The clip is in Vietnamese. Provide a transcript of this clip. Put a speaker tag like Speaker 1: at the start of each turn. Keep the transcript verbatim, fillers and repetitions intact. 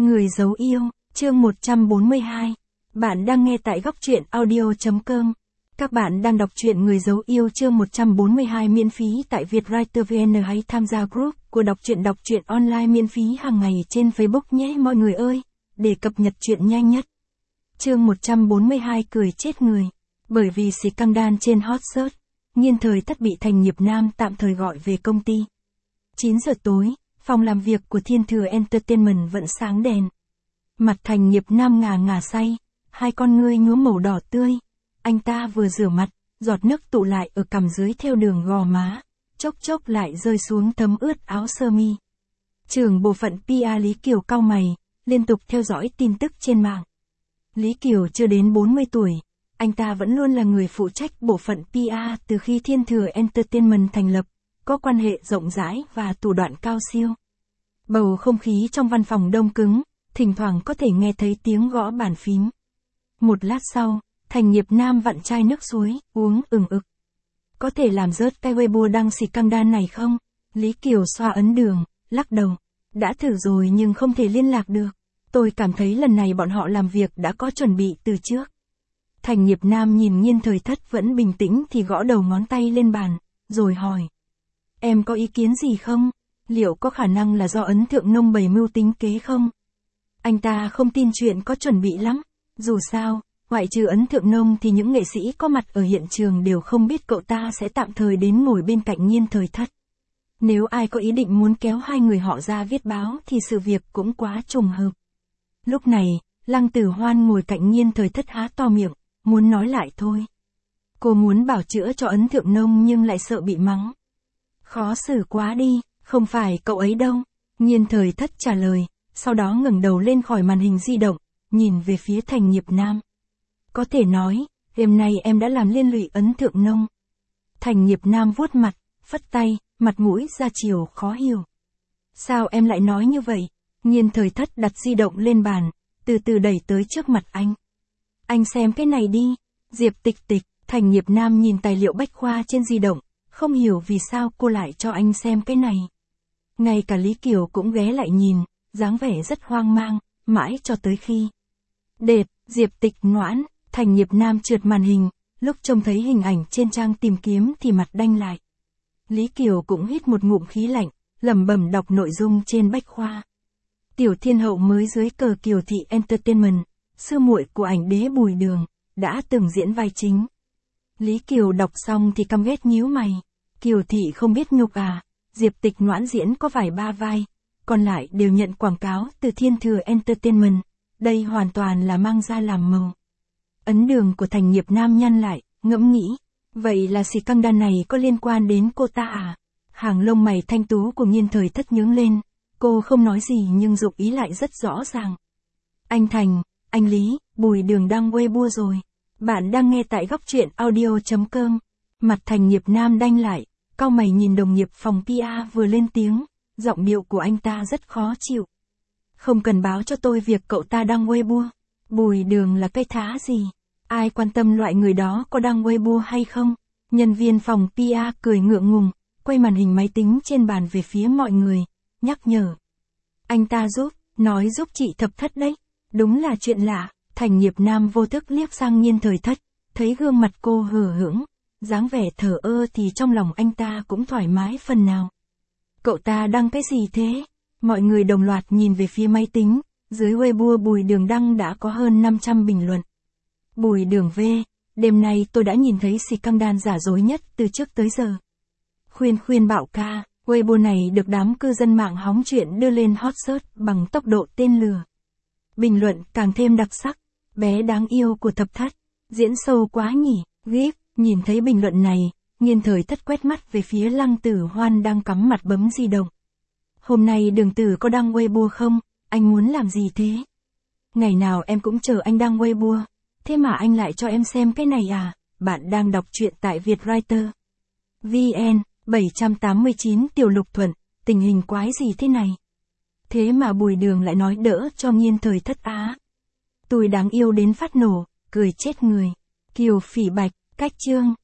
Speaker 1: Người giấu yêu, chương một trăm bốn mươi hai. Bạn đang nghe tại góc truyện audio chấm com. Các bạn đang đọc truyện Người giấu yêu chương một trăm bốn mươi hai miễn phí tại Vietwriter vê en. Hãy tham gia group của đọc truyện đọc truyện online miễn phí hàng ngày trên Facebook nhé mọi người ơi, để cập nhật truyện nhanh nhất. Chương một trăm bốn mươi hai cười chết người. Bởi vì scandal trên hot search, Nhiên Thời Thất bị Thành Nghiệp Nam tạm thời gọi về công ty. chín giờ tối, phòng làm việc của Thiên Thừa Entertainment vẫn sáng đèn. Mặt Thành Nghiệp Nam ngà ngà say, hai con ngươi nhuốm màu đỏ tươi. Anh ta vừa rửa mặt, giọt nước tụ lại ở cằm dưới theo đường gò má, chốc chốc lại rơi xuống thấm ướt áo sơ mi. Trưởng bộ phận pê e Lý Kiều cau mày, liên tục theo dõi tin tức trên mạng. Lý Kiều chưa đến bốn mươi tuổi, anh ta vẫn luôn là người phụ trách bộ phận pê e từ khi Thiên Thừa Entertainment thành lập, có quan hệ rộng rãi và thủ đoạn cao siêu. Bầu không khí trong văn phòng đông cứng, thỉnh thoảng có thể nghe thấy tiếng gõ bàn phím. Một lát sau, Thành Nghiệp Nam vặn chai nước suối, uống ừng ực. Có thể làm rớt cái Weibo đăng scandal này không? Lý Kiều xoa ấn đường, lắc đầu. Đã thử rồi nhưng không thể liên lạc được. Tôi cảm thấy lần này bọn họ làm việc đã có chuẩn bị từ trước. Thành Nghiệp Nam nhìn Nhiên Thời Thất vẫn bình tĩnh thì gõ đầu ngón tay lên bàn, rồi hỏi. Em có ý kiến gì không? Liệu có khả năng là do Ấn Thượng Nông bày mưu tính kế không? Anh ta không tin chuyện có chuẩn bị lắm. Dù sao, ngoại trừ Ấn Thượng Nông thì những nghệ sĩ có mặt ở hiện trường đều không biết cậu ta sẽ tạm thời đến ngồi bên cạnh Nhiên Thời Thất. Nếu ai có ý định muốn kéo hai người họ ra viết báo thì sự việc cũng quá trùng hợp. Lúc này, Lăng Tử Hoan ngồi cạnh Nhiên Thời Thất há to miệng, muốn nói lại thôi. Cô muốn bảo chữa cho Ấn Thượng Nông nhưng lại sợ bị mắng. Khó xử quá đi, không phải cậu ấy đâu. Nhiên Thời Thất trả lời, sau đó ngẩng đầu lên khỏi màn hình di động, nhìn về phía Thành Nghiệp Nam. Có thể nói, đêm nay em đã làm liên lụy Ấn Thượng Nông. Thành Nghiệp Nam vuốt mặt, phất tay, mặt mũi ra chiều khó hiểu. Sao em lại nói như vậy? Nhiên Thời Thất đặt di động lên bàn, từ từ đẩy tới trước mặt anh. Anh xem cái này đi. Diệp Tịch Tịch. Thành Nghiệp Nam nhìn tài liệu bách khoa trên di động, không hiểu vì sao cô lại cho anh xem cái này. Ngay cả Lý Kiều cũng ghé lại nhìn, dáng vẻ rất hoang mang, mãi cho tới khi. Đệt, Diệp Tịch Noãn. Thành Nghiệp Nam trượt màn hình, lúc trông thấy hình ảnh trên trang tìm kiếm thì mặt đanh lại. Lý Kiều cũng hít một ngụm khí lạnh, lẩm bẩm đọc nội dung trên bách khoa. Tiểu Thiên Hậu mới dưới cờ Kiều Thị Entertainment, sư muội của ảnh đế Bùi Đường, đã từng diễn vai chính. Lý Kiều đọc xong thì căm ghét nhíu mày. Kiều Thị không biết nhục à? Diệp Tịch Noãn diễn có vài ba vai, còn lại đều nhận quảng cáo từ Thiên Thừa Entertainment. Đây hoàn toàn là mang ra làm màu. Ấn đường của Thành Nghiệp Nam nhăn lại, ngẫm nghĩ. Vậy là scandal này có liên quan đến cô ta à? Hàng lông mày thanh tú của Nhiên Thời Thất nhướng lên. Cô không nói gì nhưng dụng ý lại rất rõ ràng. Anh Thành, anh Lý, Bùi Đường đăng Weibo rồi. Bạn đang nghe tại góc truyện audio chấm com. Mặt Thành Nghiệp Nam đanh lại, cau mày nhìn đồng nghiệp phòng pê e vừa lên tiếng, giọng điệu của anh ta rất khó chịu. Không cần báo cho tôi việc cậu ta đăng Weibo. Bùi Đường là cái thá gì? Ai quan tâm loại người đó có đăng Weibo hay không? Nhân viên phòng pê e cười ngượng ngùng, quay màn hình máy tính trên bàn về phía mọi người, nhắc nhở. Anh ta giúp, nói giúp chị Thập Thất đấy. Đúng là chuyện lạ. Thành Nghiệp Nam vô thức liếc sang Nhiên Thời Thất, thấy gương mặt cô hờ hững, dáng vẻ thờ ơ thì trong lòng anh ta cũng thoải mái phần nào. Cậu ta đăng cái gì thế? Mọi người đồng loạt nhìn về phía máy tính, dưới Weibo Bùi Đường đăng đã có hơn năm trăm bình luận. Bùi Đường V, đêm nay tôi đã nhìn thấy scandal giả dối nhất từ trước tới giờ. Khuyên khuyên bạo ca, Weibo này được đám cư dân mạng hóng chuyện đưa lên hot search bằng tốc độ tên lửa. Bình luận càng thêm đặc sắc, bé đáng yêu của Thập Thất, diễn sâu quá nhỉ, gíp, nhìn thấy bình luận này, Nhiên Thời Thất quét mắt về phía Lăng Tử Hoan đang cắm mặt bấm di động. Hôm nay Đường Tử có đăng Weibo không, anh muốn làm gì thế? Ngày nào em cũng chờ anh đăng Weibo, thế mà anh lại cho em xem cái này à? Bạn đang đọc truyện tại Vietwriter. vê en, bảy trăm tám mươi chín Tiểu Lục Thuận, tình hình quái gì thế này? Thế mà Bùi Đường lại nói đỡ cho Nhiên Thời Thất á. Tôi đáng yêu đến phát nổ, cười chết người. Kiều Phỉ Bạch, cách chương.